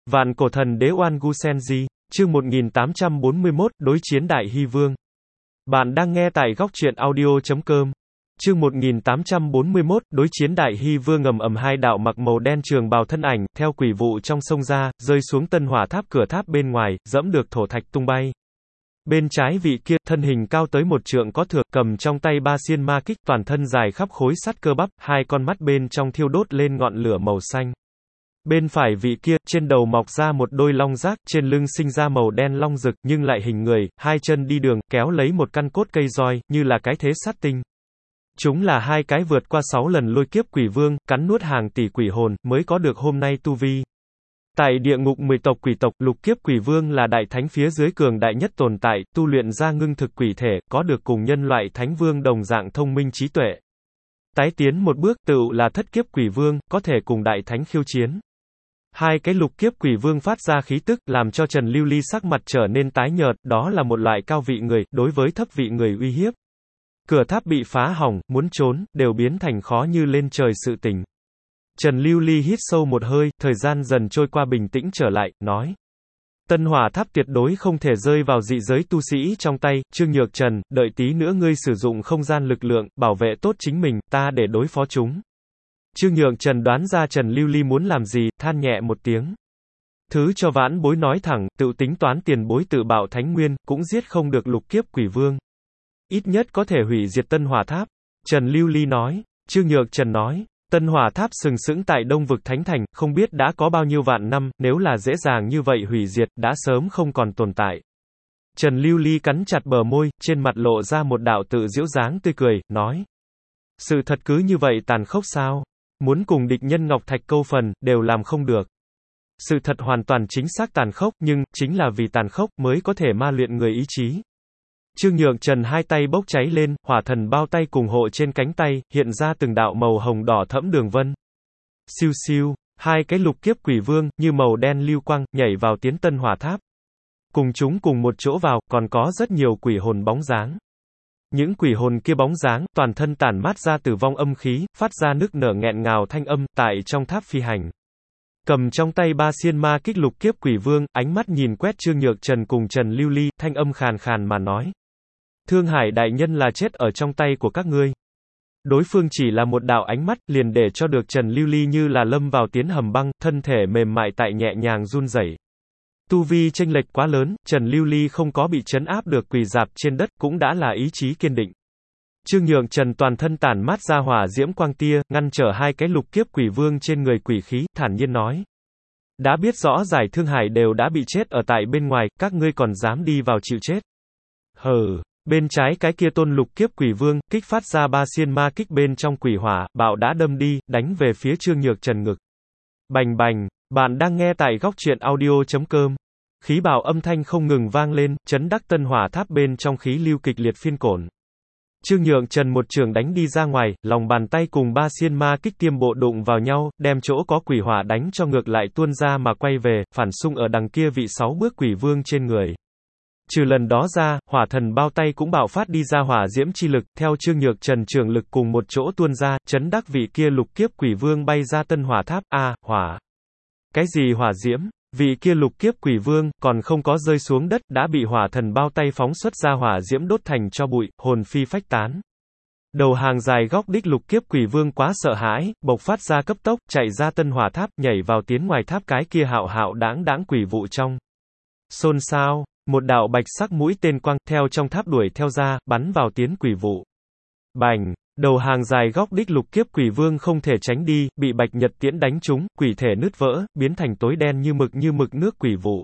Vạn cổ thần đế Oan Gu Senji, chương 1841, đối chiến Đại Hy Vương. Bạn đang nghe tại góc truyện audio.com. Chương 1841, đối chiến Đại Hy Vương. Ầm hai đạo mặc màu đen trường bào thân ảnh, theo quỷ vụ trong sông ra, rơi xuống Tân Hỏa Tháp. Cửa tháp bên ngoài, dẫm được thổ thạch tung bay. Bên trái vị kia, thân hình cao tới 1 trượng có thược, cầm trong tay 3 xiên ma kích, toàn thân dài khắp khối sắt cơ bắp, 2 con mắt bên trong thiêu đốt lên ngọn lửa màu xanh. Bên phải vị kia, trên đầu mọc ra một đôi long giác, trên lưng sinh ra màu đen long rực, nhưng lại hình người, 2 chân đi đường, kéo lấy một căn cốt cây roi, như là cái thế sát tinh. Chúng là 2 cái vượt qua 6 lần lôi kiếp quỷ vương, cắn nuốt hàng tỷ quỷ hồn, mới có được hôm nay tu vi. Tại địa ngục 10 tộc quỷ tộc, lục kiếp quỷ vương là đại thánh phía dưới cường đại nhất tồn tại, tu luyện ra ngưng thực quỷ thể, có được cùng nhân loại thánh vương đồng dạng thông minh trí tuệ. Tái tiến một bước, tựu là thất kiếp quỷ vương, có thể cùng đại thánh khiêu chiến. 2 cái lục kiếp quỷ vương phát ra khí tức, làm cho Trần Lưu Ly sắc mặt trở nên tái nhợt, đó là một loại cao vị người, đối với thấp vị người uy hiếp. Cửa tháp bị phá hỏng, muốn trốn, đều biến thành khó như lên trời sự tình. Trần Lưu Ly hít sâu một hơi, thời gian dần trôi qua bình tĩnh trở lại, nói. Tân Hỏa Tháp tuyệt đối không thể rơi vào dị giới tu sĩ trong tay, Trương Nhược Trần, đợi tí nữa ngươi sử dụng không gian lực lượng, bảo vệ tốt chính mình, ta để đối phó chúng. Trương Nhược Trần đoán ra Trần Lưu Ly muốn làm gì, than nhẹ một tiếng. Thứ cho vãn bối nói thẳng, tự tính toán tiền bối tự bạo thánh nguyên, cũng giết không được lục kiếp quỷ vương. Ít nhất có thể hủy diệt Tân Hỏa Tháp. Trần Lưu Ly nói. Trương Nhược Trần nói. Tân Hỏa Tháp sừng sững tại Đông Vực Thánh Thành, không biết đã có bao nhiêu vạn năm, nếu là dễ dàng như vậy hủy diệt, đã sớm không còn tồn tại. Trần Lưu Ly cắn chặt bờ môi, trên mặt lộ ra một đạo tự giễu dáng tươi cười, nói. Sự thật cứ như vậy tàn khốc sao? Muốn cùng địch nhân Ngọc Thạch câu phần, đều làm không được. Sự thật hoàn toàn chính xác tàn khốc, nhưng, chính là vì tàn khốc, mới có thể ma luyện người ý chí. Trương Nhược Trần 2 tay bốc cháy lên, hỏa thần bao tay cùng hộ trên cánh tay, hiện ra từng đạo màu hồng đỏ thẫm đường vân. Siêu siêu, 2 cái lục kiếp quỷ vương, như màu đen lưu quang, nhảy vào tiến Tân Hỏa Tháp. Cùng chúng cùng một chỗ vào, còn có rất nhiều quỷ hồn bóng dáng. Những quỷ hồn kia bóng dáng, toàn thân tản mát ra tử vong âm khí, phát ra nức nở nghẹn ngào thanh âm, tại trong tháp phi hành. Cầm trong tay 3 xiên ma kích lục kiếp quỷ vương, ánh mắt nhìn quét Trương Nhược Trần cùng Trần Lưu Ly, thanh âm khàn khàn mà nói. Thương Hải đại nhân là chết ở trong tay của các ngươi. Đối phương chỉ là một đạo ánh mắt, liền để cho được Trần Lưu Ly như là lâm vào tiến hầm băng, thân thể mềm mại tại nhẹ nhàng run rẩy. Tu vi chênh lệch quá lớn, Trần Lưu Ly không có bị trấn áp được quỳ rạp trên đất, cũng đã là ý chí kiên định. Trương Nhược Trần toàn thân tản mát ra hỏa diễm quang tia, ngăn trở 2 cái lục kiếp quỷ vương trên người quỷ khí, thản nhiên nói. Đã biết rõ giải Thương Hải đều đã bị chết ở tại bên ngoài, các ngươi còn dám đi vào chịu chết. Hừ. Bên trái cái kia tôn lục kiếp quỷ vương, kích phát ra 3 xiên ma kích bên trong quỷ hỏa, bạo đã đâm đi, đánh về phía Trương Nhược Trần ngực. Bành bành, bạn đang nghe tại góc truyện audio.com. Khí bạo âm thanh không ngừng vang lên, chấn đắc Tân Hỏa Tháp bên trong khí lưu kịch liệt phiên cổn. Trương Nhược Trần một trường đánh đi ra ngoài, lòng bàn tay cùng 3 xiên ma kích tiêm bộ đụng vào nhau, đem chỗ có quỷ hỏa đánh cho ngược lại tuôn ra mà quay về, phản xung ở đằng kia vị 6 bước quỷ vương trên người. Trừ lần đó ra, hỏa thần bao tay cũng bạo phát đi ra hỏa diễm chi lực, theo Trương Nhược Trần trường lực cùng một chỗ tuôn ra, chấn đắc vị kia lục kiếp quỷ vương bay ra Tân Hỏa Tháp, hỏa. Cái gì hỏa diễm? Vị kia lục kiếp quỷ vương, còn không có rơi xuống đất, đã bị hỏa thần bao tay phóng xuất ra hỏa diễm đốt thành tro bụi, hồn phi phách tán. Đầu hàng dài góc đích lục kiếp quỷ vương quá sợ hãi, bộc phát ra cấp tốc, chạy ra Tân Hỏa Tháp, nhảy vào tiến ngoài tháp cái kia hạo hạo đãng quỷ vụ trong. Xôn xao. Một đạo bạch sắc mũi tên quang, theo trong tháp đuổi theo ra, bắn vào tiến quỷ vụ. Bành, đầu hàng dài góc đích lục kiếp quỷ vương không thể tránh đi, bị bạch nhật tiễn đánh trúng, quỷ thể nứt vỡ, biến thành tối đen như mực nước quỷ vụ.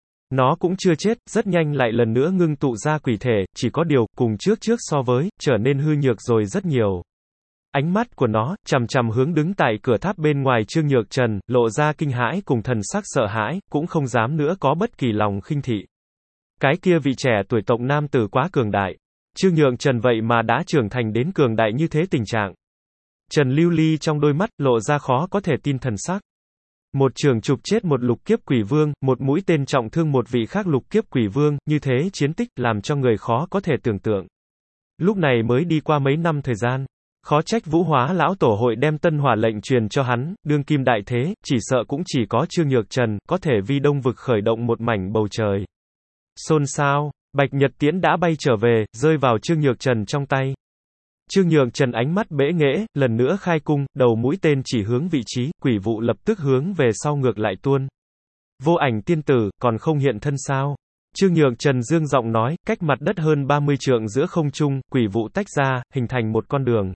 Nó cũng chưa chết, rất nhanh lại lần nữa ngưng tụ ra quỷ thể, chỉ có điều, cùng trước so với, trở nên hư nhược rồi rất nhiều. Ánh mắt của nó, chằm chằm hướng đứng tại cửa tháp bên ngoài Trương Nhược Trần, lộ ra kinh hãi cùng thần sắc sợ hãi, cũng không dám nữa có bất kỳ lòng khinh thị. Cái kia vị trẻ tuổi tộc nam tử quá cường đại. Trương Nhược Trần vậy mà đã trưởng thành đến cường đại như thế tình trạng. Trần Lưu Ly trong đôi mắt, lộ ra khó có thể tin thần sắc. Một trường chụp chết một lục kiếp quỷ vương, một mũi tên trọng thương một vị khác lục kiếp quỷ vương, như thế chiến tích, làm cho người khó có thể tưởng tượng. Lúc này mới đi qua mấy năm thời gian. Khó trách Vũ Hóa lão tổ hội đem tân hỏa lệnh truyền cho hắn, đương kim đại thế, chỉ sợ cũng chỉ có Trương Nhược Trần, có thể vi đông vực khởi động một mảnh bầu trời. Xôn xao, Bạch Nhật Tiễn đã bay trở về, rơi vào Trương Nhược Trần trong tay. Trương Nhược Trần ánh mắt bẽ nghễ, lần nữa khai cung, đầu mũi tên chỉ hướng vị trí, quỷ vụ lập tức hướng về sau ngược lại tuôn. Vô Ảnh tiên tử, còn không hiện thân sao? Trương Nhược Trần dương giọng nói, cách mặt đất hơn 30 trượng giữa không trung, quỷ vụ tách ra, hình thành một con đường.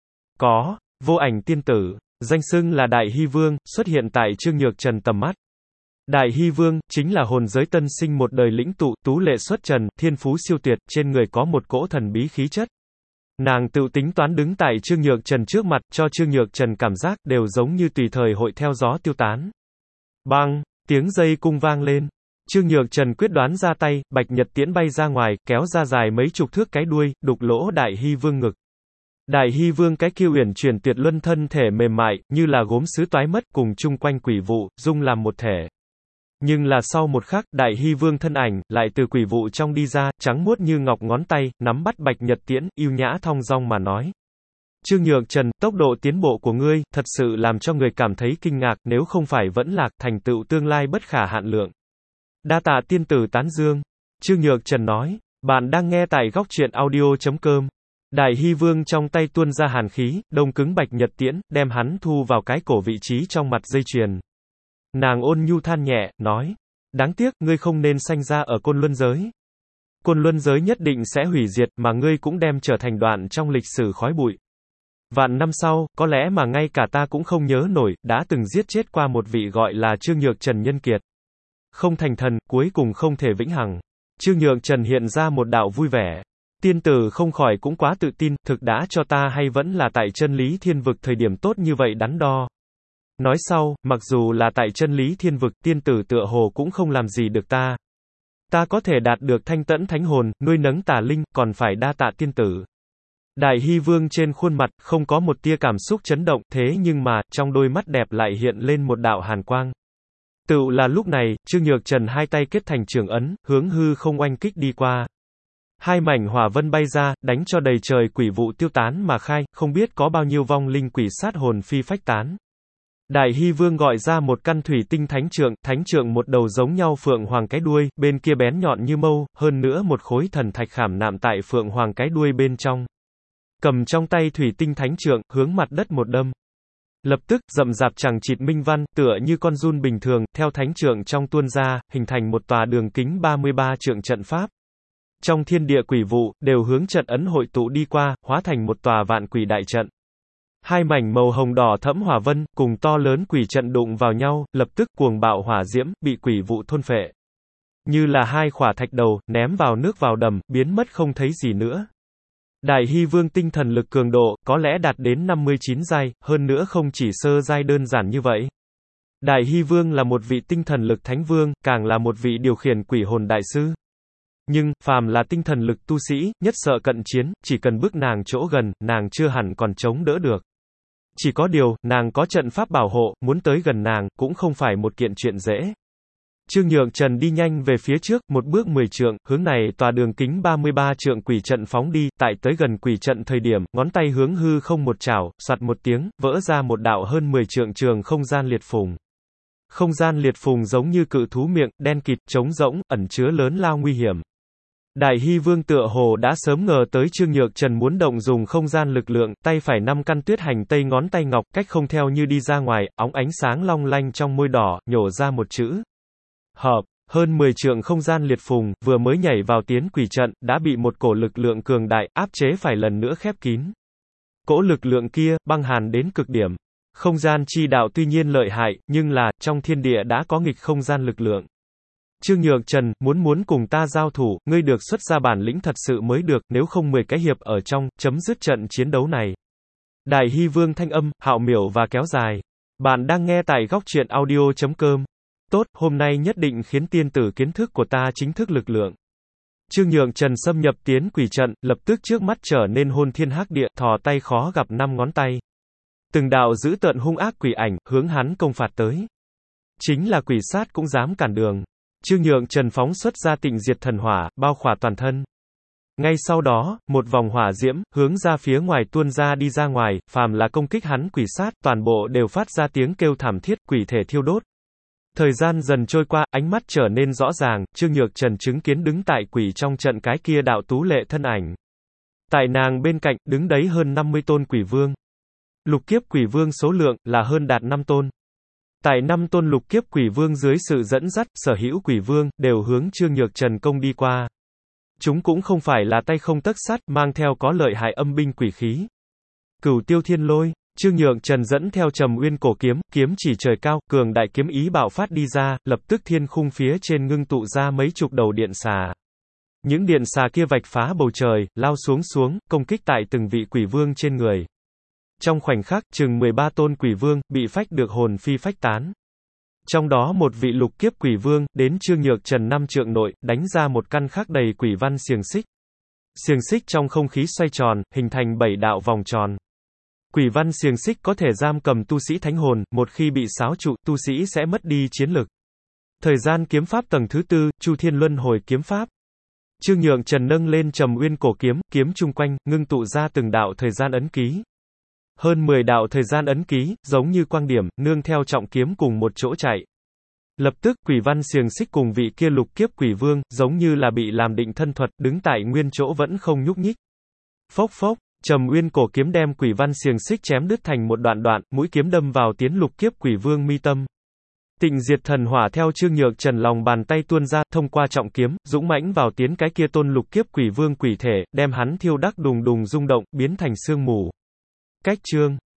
Có, Vô Ảnh tiên tử, danh xưng là Đại Hy Vương, xuất hiện tại Trương Nhược Trần tầm mắt. Đại Hy Vương, chính là hồn giới tân sinh một đời lĩnh tụ, tú lệ xuất trần, thiên phú siêu tuyệt, trên người có một cỗ thần bí khí chất. Nàng tự tính toán đứng tại Trương Nhược Trần trước mặt, cho Trương Nhược Trần cảm giác đều giống như tùy thời hội theo gió tiêu tán. Bang, tiếng dây cung vang lên. Trương Nhược Trần quyết đoán ra tay, Bạch Nhật Tiễn bay ra ngoài, kéo ra dài mấy chục thước cái đuôi, đục lỗ Đại Hy Vương ngực. Đại Hy Vương cái kia uyển chuyển tuyệt luân thân thể mềm mại, như là gốm sứ toái mất, cùng chung quanh quỷ vụ, dung làm một thể. Nhưng là sau một khắc, Đại Hy Vương thân ảnh, lại từ quỷ vụ trong đi ra, trắng muốt như ngọc ngón tay, nắm bắt Bạch Nhật Tiễn, yêu nhã thong dong mà nói. Trương Nhược Trần, tốc độ tiến bộ của ngươi, thật sự làm cho người cảm thấy kinh ngạc, nếu không phải vẫn lạc, thành tựu tương lai bất khả hạn lượng. Đa tạ tiên tử tán dương. Trương Nhược Trần nói, bạn đang nghe tại góc truyện audio.com. Đại Hy Vương trong tay tuôn ra hàn khí, đông cứng Bạch Nhật Tiễn, đem hắn thu vào cái cổ vị trí trong mặt dây chuyền. Nàng ôn nhu than nhẹ, nói, đáng tiếc, ngươi không nên sanh ra ở Côn Luân giới. Côn Luân giới nhất định sẽ hủy diệt, mà ngươi cũng đem trở thành đoạn trong lịch sử khói bụi. Vạn năm sau, có lẽ mà ngay cả ta cũng không nhớ nổi, đã từng giết chết qua một vị gọi là Trương Nhược Trần nhân kiệt. Không thành thần, cuối cùng không thể vĩnh hằng. Trương Nhược Trần hiện ra một đạo vui vẻ. Tiên tử không khỏi cũng quá tự tin, thực đã cho ta hay vẫn là tại chân lý thiên vực thời điểm tốt như vậy đắn đo. Nói sau, mặc dù là tại chân lý thiên vực, tiên tử tựa hồ cũng không làm gì được ta. Ta có thể đạt được thanh tẫn thánh hồn, nuôi nấng tà linh, còn phải đa tạ tiên tử. Đại Hy Vương trên khuôn mặt, không có một tia cảm xúc chấn động, thế nhưng mà, trong đôi mắt đẹp lại hiện lên một đạo hàn quang. Tựu là lúc này, Trương Nhược Trần hai tay kết thành trường ấn, hướng hư không oanh kích đi qua. Hai mảnh hỏa vân bay ra, đánh cho đầy trời quỷ vụ tiêu tán mà khai, không biết có bao nhiêu vong linh quỷ sát hồn phi phách tán. Đại Hy Vương gọi ra một căn thủy tinh thánh trượng một đầu giống nhau phượng hoàng cái đuôi, bên kia bén nhọn như mâu, hơn nữa một khối thần thạch khảm nạm tại phượng hoàng cái đuôi bên trong. Cầm trong tay thủy tinh thánh trượng, hướng mặt đất một đâm. Lập tức, rậm rạp chằng chịt minh văn, tựa như con giun bình thường, theo thánh trượng trong tuôn ra, hình thành một tòa đường kính 33 trượng trận pháp. Trong thiên địa quỷ vụ, đều hướng trận ấn hội tụ đi qua, hóa thành một tòa vạn quỷ đại trận. Hai mảnh màu hồng đỏ thẫm hỏa vân, cùng to lớn quỷ trận đụng vào nhau, lập tức cuồng bạo hỏa diễm, bị quỷ vụ thôn phệ. Như là hai khỏa thạch đầu, ném vào nước vào đầm, biến mất không thấy gì nữa. Đại Hy Vương tinh thần lực cường độ, có lẽ đạt đến 59 giai, hơn nữa không chỉ sơ giai đơn giản như vậy. Đại Hy Vương là một vị tinh thần lực thánh vương, càng là một vị điều khiển quỷ hồn đại sư. Nhưng, phàm là tinh thần lực tu sĩ, nhất sợ cận chiến, chỉ cần bước nàng chỗ gần, nàng chưa hẳn còn chống đỡ được. Chỉ có điều, nàng có trận pháp bảo hộ, muốn tới gần nàng, cũng không phải một kiện chuyện dễ. Trương Nhược Trần đi nhanh về phía trước, một bước 10 trượng, hướng này tòa đường kính 33 trượng quỷ trận phóng đi, tại tới gần quỷ trận thời điểm, ngón tay hướng hư không một chảo, soạt một tiếng, vỡ ra một đạo hơn 10 trượng trường không gian liệt phùng. Không gian liệt phùng giống như cự thú miệng, đen kịt, trống rỗng, ẩn chứa lớn lao nguy hiểm. Đại Hy Vương tựa hồ đã sớm ngờ tới Trương Nhược Trần muốn động dùng không gian lực lượng, tay phải 5 căn tuyết hành tây ngón tay ngọc, cách không theo như đi ra ngoài, óng ánh sáng long lanh trong môi đỏ, nhổ ra một chữ. Hợp, hơn 10 trượng không gian liệt phùng, vừa mới nhảy vào tiến quỷ trận, đã bị một cổ lực lượng cường đại, áp chế phải lần nữa khép kín. Cỗ lực lượng kia, băng hàn đến cực điểm. Không gian chi đạo tuy nhiên lợi hại, nhưng là, trong thiên địa đã có nghịch không gian lực lượng. Trương Nhược Trần, muốn cùng ta giao thủ, ngươi được xuất ra bản lĩnh thật sự mới được, nếu không 10 cái hiệp ở trong, chấm dứt trận chiến đấu này. Đại Hy Vương thanh âm, hạo miểu và kéo dài. Bạn đang nghe tại góc truyện audio.com. Tốt, hôm nay nhất định khiến tiên tử kiến thức của ta chính thức lực lượng. Trương Nhược Trần xâm nhập tiến quỷ trận, lập tức trước mắt trở nên hôn thiên hắc địa, thò tay khó gặp 5 ngón tay. Từng đạo dữ tợn hung ác quỷ ảnh, hướng hắn công phạt tới. Chính là quỷ sát cũng dám cản đường. Trương Nhược Trần phóng xuất ra tịnh diệt thần hỏa, bao khỏa toàn thân. Ngay sau đó, một vòng hỏa diễm, hướng ra phía ngoài tuôn ra đi ra ngoài, phàm là công kích hắn quỷ sát, toàn bộ đều phát ra tiếng kêu thảm thiết, quỷ thể thiêu đốt. Thời gian dần trôi qua, ánh mắt trở nên rõ ràng, Trương Nhược Trần chứng kiến đứng tại quỷ trong trận cái kia đạo tú lệ thân ảnh. Tại nàng bên cạnh, đứng đấy hơn 50 tôn quỷ vương. Lục kiếp quỷ vương số lượng, là hơn đạt 5 tôn. Tại 5 tôn lục kiếp quỷ vương dưới sự dẫn dắt, sở hữu quỷ vương, đều hướng Trương Nhược Trần công đi qua. Chúng cũng không phải là tay không tấc sắt, mang theo có lợi hại âm binh quỷ khí. Cửu tiêu thiên lôi, Trương Nhược Trần dẫn theo Trầm Nguyên cổ kiếm, kiếm chỉ trời cao, cường đại kiếm ý bạo phát đi ra, lập tức thiên khung phía trên ngưng tụ ra mấy chục đầu điện xà. Những điện xà kia vạch phá bầu trời, lao xuống, công kích tại từng vị quỷ vương trên người. Trong khoảnh khắc, chừng 13 tôn quỷ vương, bị phách được hồn phi phách tán. Trong đó một vị lục kiếp quỷ vương, đến Trương Nhược Trần 5 trượng nội, đánh ra một căn khắc đầy quỷ văn xiềng xích. Xiềng xích trong không khí xoay tròn, hình thành 7 đạo vòng tròn. Quỷ văn xiềng xích có thể giam cầm tu sĩ thánh hồn, một khi bị xáo trụ, tu sĩ sẽ mất đi chiến lực. Thời gian kiếm pháp tầng thứ 4, Chu Thiên Luân Hồi kiếm pháp. Trương Nhược Trần nâng lên Trầm Nguyên cổ kiếm, kiếm chung quanh, ngưng tụ ra từng đạo thời gian ấn ký. Hơn 10 đạo thời gian ấn ký, giống như quang điểm, nương theo trọng kiếm cùng một chỗ chạy. Lập tức, quỷ văn xiềng xích cùng vị kia lục kiếp quỷ vương, giống như là bị làm định thân thuật, đứng tại nguyên chỗ vẫn không nhúc nhích. Phốc phốc, Trầm Nguyên cổ kiếm đem quỷ văn xiềng xích chém đứt thành một đoạn, mũi kiếm đâm vào tiến lục kiếp quỷ vương mi tâm. Tịnh diệt thần hỏa theo Trương Nhược Trần lòng bàn tay tuôn ra, thông qua trọng kiếm, dũng mãnh vào tiến cái kia tôn lục kiếp quỷ vương quỷ thể, đem hắn thiêu đắc đùng đùng rung động, biến thành sương mù. Cách chương